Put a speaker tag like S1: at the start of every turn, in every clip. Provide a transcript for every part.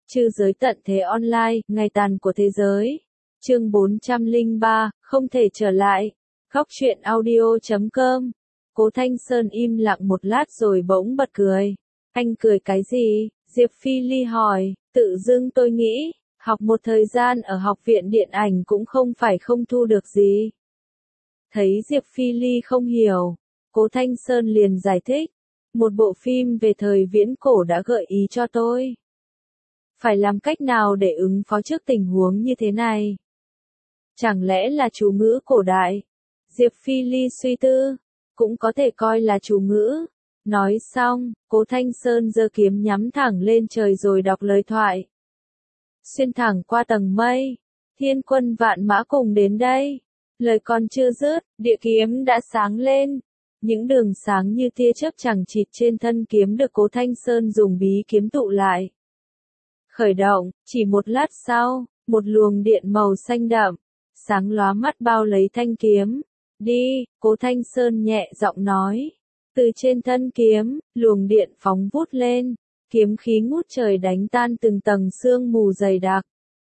S1: Trư giới tận thế online, ngày tàn của thế giới. Chương 403, không thể trở lại. Góc truyện audio.com. Cố Thanh Sơn im lặng một lát rồi bỗng bật cười. Anh cười cái gì? Diệp Phi Ly hỏi. Tự dưng tôi nghĩ, học một thời gian ở học viện điện ảnh cũng không phải không thu được gì. Thấy Diệp Phi Ly không hiểu, Cố Thanh Sơn liền giải thích. Một bộ phim về thời viễn cổ đã gợi ý cho tôi. Phải làm cách nào để ứng phó trước tình huống như thế này? Chẳng lẽ là chú ngữ cổ đại? Diệp Phi Ly suy tư, cũng có thể coi là chú ngữ. Nói xong, Cố Thanh Sơn giơ kiếm nhắm thẳng lên trời rồi đọc lời thoại. Xuyên thẳng qua tầng mây, thiên quân vạn mã cùng đến đây. Lời còn chưa dứt, địa kiếm đã sáng lên. Những đường sáng như tia chớp chằng chịt trên thân kiếm được Cố Thanh Sơn dùng bí kiếm tụ lại. Khởi động, chỉ một lát sau, một luồng điện màu xanh đậm, sáng lóa mắt bao lấy thanh kiếm. Đi, Cố Thanh Sơn nhẹ giọng nói. Từ trên thân kiếm, luồng điện phóng vút lên, kiếm khí ngút trời đánh tan từng tầng sương mù dày đặc.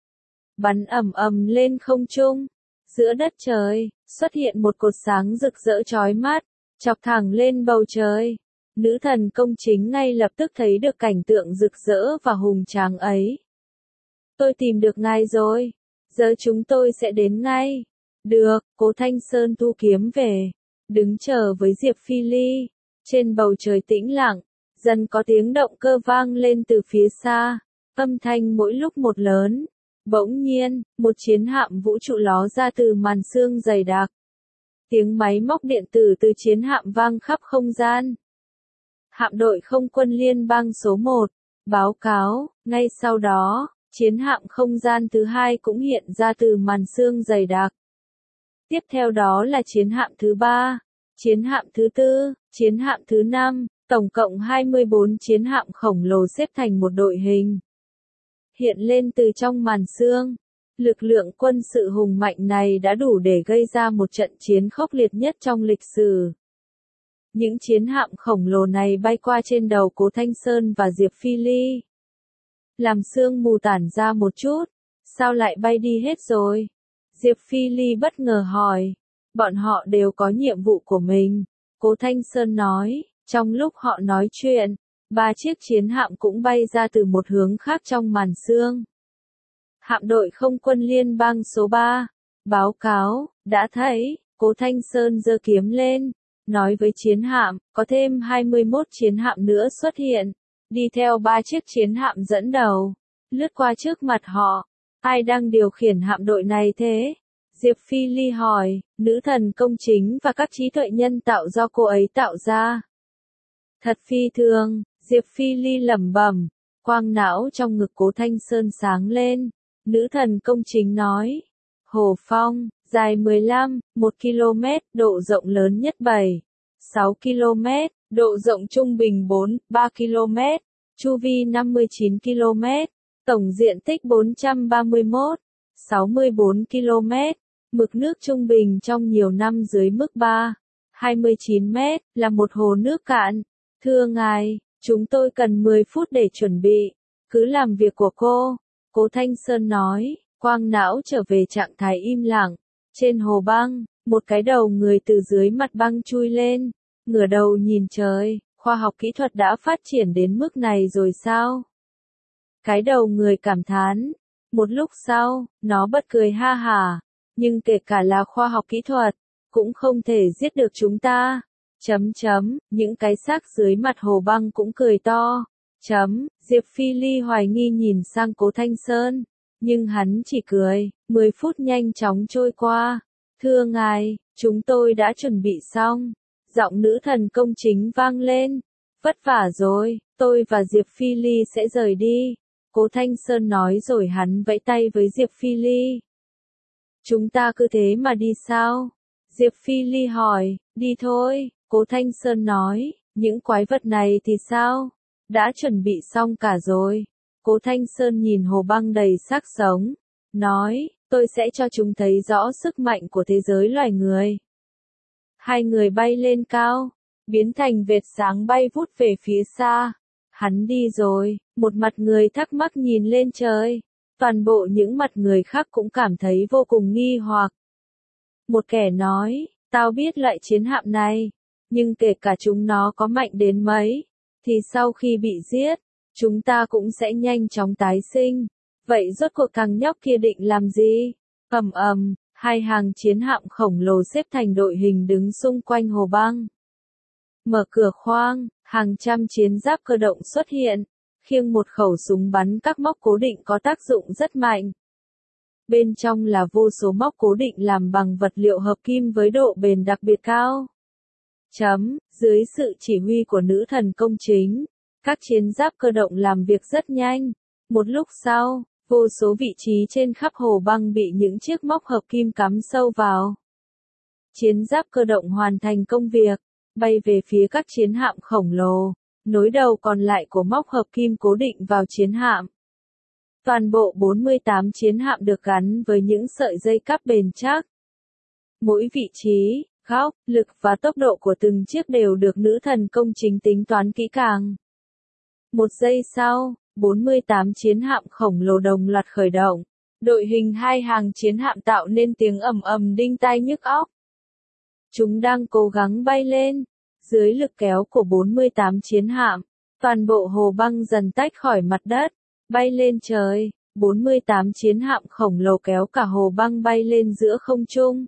S1: Bắn ầm ầm lên không trung, giữa đất trời, xuất hiện một cột sáng rực rỡ chói mắt, chọc thẳng lên bầu trời. Nữ thần công chính ngay lập tức thấy được cảnh tượng rực rỡ và hùng tráng ấy. Tôi tìm được ngài rồi, giờ chúng tôi sẽ đến ngay. Được, Cố Thanh Sơn thu kiếm về, đứng chờ với Diệp Phi Ly. Trên bầu trời tĩnh lặng, dần có tiếng động cơ vang lên từ phía xa, âm thanh mỗi lúc một lớn. Bỗng nhiên, một chiến hạm vũ trụ ló ra từ màn sương dày đặc. Tiếng máy móc điện tử từ chiến hạm vang khắp không gian. Hạm đội không quân liên bang số 1, báo cáo. Ngay sau đó, chiến hạm không gian thứ 2 cũng hiện ra từ màn sương dày đặc. Tiếp theo đó là chiến hạm thứ 3, chiến hạm thứ 4, chiến hạm thứ 5, tổng cộng 24 chiến hạm khổng lồ xếp thành một đội hình. Hiện lên từ trong màn sương. Lực lượng quân sự hùng mạnh này đã đủ để gây ra một trận chiến khốc liệt nhất trong lịch sử. Những chiến hạm khổng lồ này bay qua trên đầu Cố Thanh Sơn và Diệp Phi Ly. Làm sương mù tản ra một chút, sao lại bay đi hết rồi? Diệp Phi Ly bất ngờ hỏi. Bọn họ đều có nhiệm vụ của mình, Cố Thanh Sơn nói. Trong lúc họ nói chuyện, 3 chiếc chiến hạm cũng bay ra từ một hướng khác trong màn sương. Hạm đội không quân liên bang số 3, báo cáo, đã thấy. Cố Thanh Sơn giơ kiếm lên, nói với chiến hạm, có thêm 21 chiến hạm nữa xuất hiện, đi theo 3 chiếc chiến hạm dẫn đầu, lướt qua trước mặt họ. Ai đang điều khiển hạm đội này thế? Diệp Phi Ly hỏi. Nữ thần công chính và các trí tuệ nhân tạo do cô ấy tạo ra. Thật phi thường, Diệp Phi Ly lẩm bẩm. Quang não trong ngực Cố Thanh Sơn sáng lên. Nữ thần công chính nói. Hồ Phong, dài 15, 1 km, độ rộng lớn nhất 7, 6 km, độ rộng trung bình 4, 3 km, chu vi 59 km, tổng diện tích 431, 64 km, mực nước trung bình trong nhiều năm dưới mức 3, 29 mét, là một hồ nước cạn. Thưa ngài, chúng tôi cần 10 phút để chuẩn bị, cứ làm việc của cô, Cố Thanh Sơn nói. Quang não trở về trạng thái im lặng. Trên hồ băng, một cái đầu người từ dưới mặt băng chui lên, ngửa đầu nhìn trời. Khoa học kỹ thuật đã phát triển đến mức này rồi sao? Cái đầu người cảm thán. Một lúc sau, nó bật cười ha hả. Nhưng kể cả là khoa học kỹ thuật, cũng không thể giết được chúng ta. Những cái xác dưới mặt hồ băng cũng cười to. Diệp Phi Ly hoài nghi nhìn sang Cố Thanh Sơn. Nhưng hắn chỉ cười. 10 phút nhanh chóng trôi qua. Thưa ngài, chúng tôi đã chuẩn bị xong. Giọng nữ thần công chính vang lên. Vất vả rồi, tôi và Diệp Phi Ly sẽ rời đi. Cố Thanh Sơn nói rồi hắn vẫy tay với Diệp Phi Ly. Chúng ta cứ thế mà đi sao? Diệp Phi Ly hỏi. Đi thôi, Cố Thanh Sơn nói. Những quái vật này thì sao? Đã chuẩn bị xong cả rồi. Cố Thanh Sơn nhìn hồ băng đầy xác sống. Nói, tôi sẽ cho chúng thấy rõ sức mạnh của thế giới loài người. Hai người bay lên cao, biến thành vệt sáng bay vút về phía xa. Hắn đi rồi, một mặt người thắc mắc nhìn lên trời. Toàn bộ những mặt người khác cũng cảm thấy vô cùng nghi hoặc. Một kẻ nói, tao biết loại chiến hạm này, nhưng kể cả chúng nó có mạnh đến mấy, thì sau khi bị giết, chúng ta cũng sẽ nhanh chóng tái sinh. Vậy rốt cuộc thằng nhóc kia định làm gì? Ầm ầm, hai hàng chiến hạm khổng lồ xếp thành đội hình đứng xung quanh hồ băng. Mở cửa khoang, hàng trăm chiến giáp cơ động xuất hiện, khiêng một khẩu súng bắn các móc cố định có tác dụng rất mạnh. Bên trong là vô số móc cố định làm bằng vật liệu hợp kim với độ bền đặc biệt cao. Dưới sự chỉ huy của nữ thần công chính, các chiến giáp cơ động làm việc rất nhanh. Một lúc sau, vô số vị trí trên khắp hồ băng bị những chiếc móc hợp kim cắm sâu vào. Chiến giáp cơ động hoàn thành công việc, bay về phía các chiến hạm khổng lồ, nối đầu còn lại của móc hợp kim cố định vào chiến hạm. Toàn bộ 48 chiến hạm được gắn với những sợi dây cáp bền chắc. Mỗi vị trí, góc, lực và tốc độ của từng chiếc đều được nữ thần công chính tính toán kỹ càng. Một giây sau, 48 chiến hạm khổng lồ đồng loạt khởi động. Đội hình hai hàng chiến hạm tạo nên tiếng ầm ầm đinh tai nhức óc. Chúng đang cố gắng bay lên. Dưới lực kéo của 48 chiến hạm, toàn bộ hồ băng dần tách khỏi mặt đất, bay lên trời. 48 chiến hạm khổng lồ kéo cả hồ băng bay lên giữa không trung.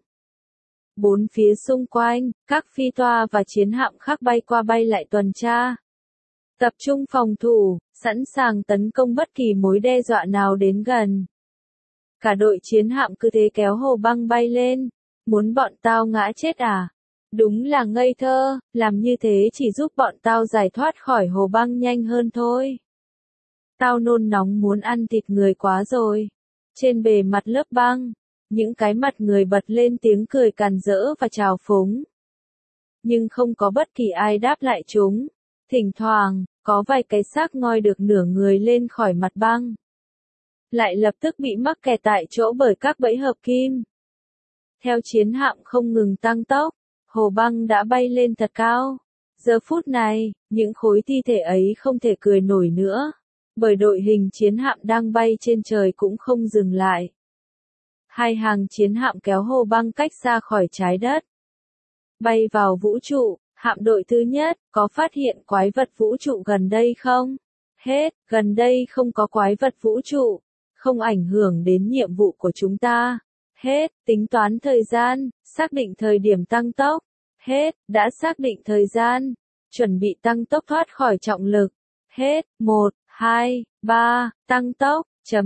S1: Bốn phía xung quanh, các phi toa và chiến hạm khác bay qua bay lại tuần tra. Tập trung phòng thủ, sẵn sàng tấn công bất kỳ mối đe dọa nào đến gần. Cả đội chiến hạm cứ thế kéo hồ băng bay lên. Muốn bọn tao ngã chết à? Đúng là ngây thơ, làm như thế chỉ giúp bọn tao giải thoát khỏi hồ băng nhanh hơn thôi. Tao nôn nóng muốn ăn thịt người quá rồi. Trên bề mặt lớp băng, những cái mặt người bật lên tiếng cười càn rỡ và trào phúng. Nhưng không có bất kỳ ai đáp lại chúng. Thỉnh thoảng, có vài cái xác ngoi được nửa người lên khỏi mặt băng. Lại lập tức bị mắc kẹt tại chỗ bởi các bẫy hợp kim. Theo chiến hạm không ngừng tăng tốc, hồ băng đã bay lên thật cao. Giờ phút này, những khối thi thể ấy không thể cười nổi nữa, bởi đội hình chiến hạm đang bay trên trời cũng không dừng lại. Hai hàng chiến hạm kéo hồ băng cách xa khỏi trái đất. Bay vào vũ trụ, hạm đội thứ nhất, có phát hiện quái vật vũ trụ gần đây không? Hết, gần đây không có quái vật vũ trụ, không ảnh hưởng đến nhiệm vụ của chúng ta. Hết, tính toán thời gian, xác định thời điểm tăng tốc. Hết, đã xác định thời gian, chuẩn bị tăng tốc thoát khỏi trọng lực. Hết, 1, 2, 3, tăng tốc,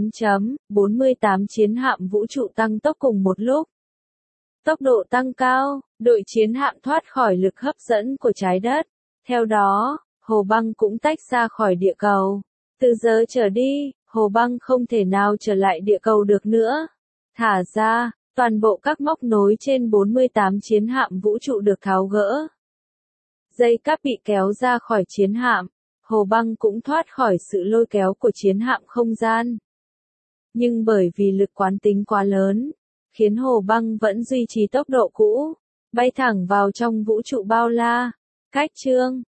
S1: 48 chiến hạm vũ trụ tăng tốc cùng một lúc. Tốc độ tăng cao, đội chiến hạm thoát khỏi lực hấp dẫn của trái đất. Theo đó, hồ băng cũng tách ra khỏi địa cầu. Từ giờ trở đi, hồ băng không thể nào trở lại địa cầu được nữa. Thả ra, toàn bộ các móc nối trên 48 chiến hạm vũ trụ được tháo gỡ. Dây cáp bị kéo ra khỏi chiến hạm, hồ băng cũng thoát khỏi sự lôi kéo của chiến hạm không gian. Nhưng bởi vì lực quán tính quá lớn, khiến hồ băng vẫn duy trì tốc độ cũ, bay thẳng vào trong vũ trụ bao la. Cách chương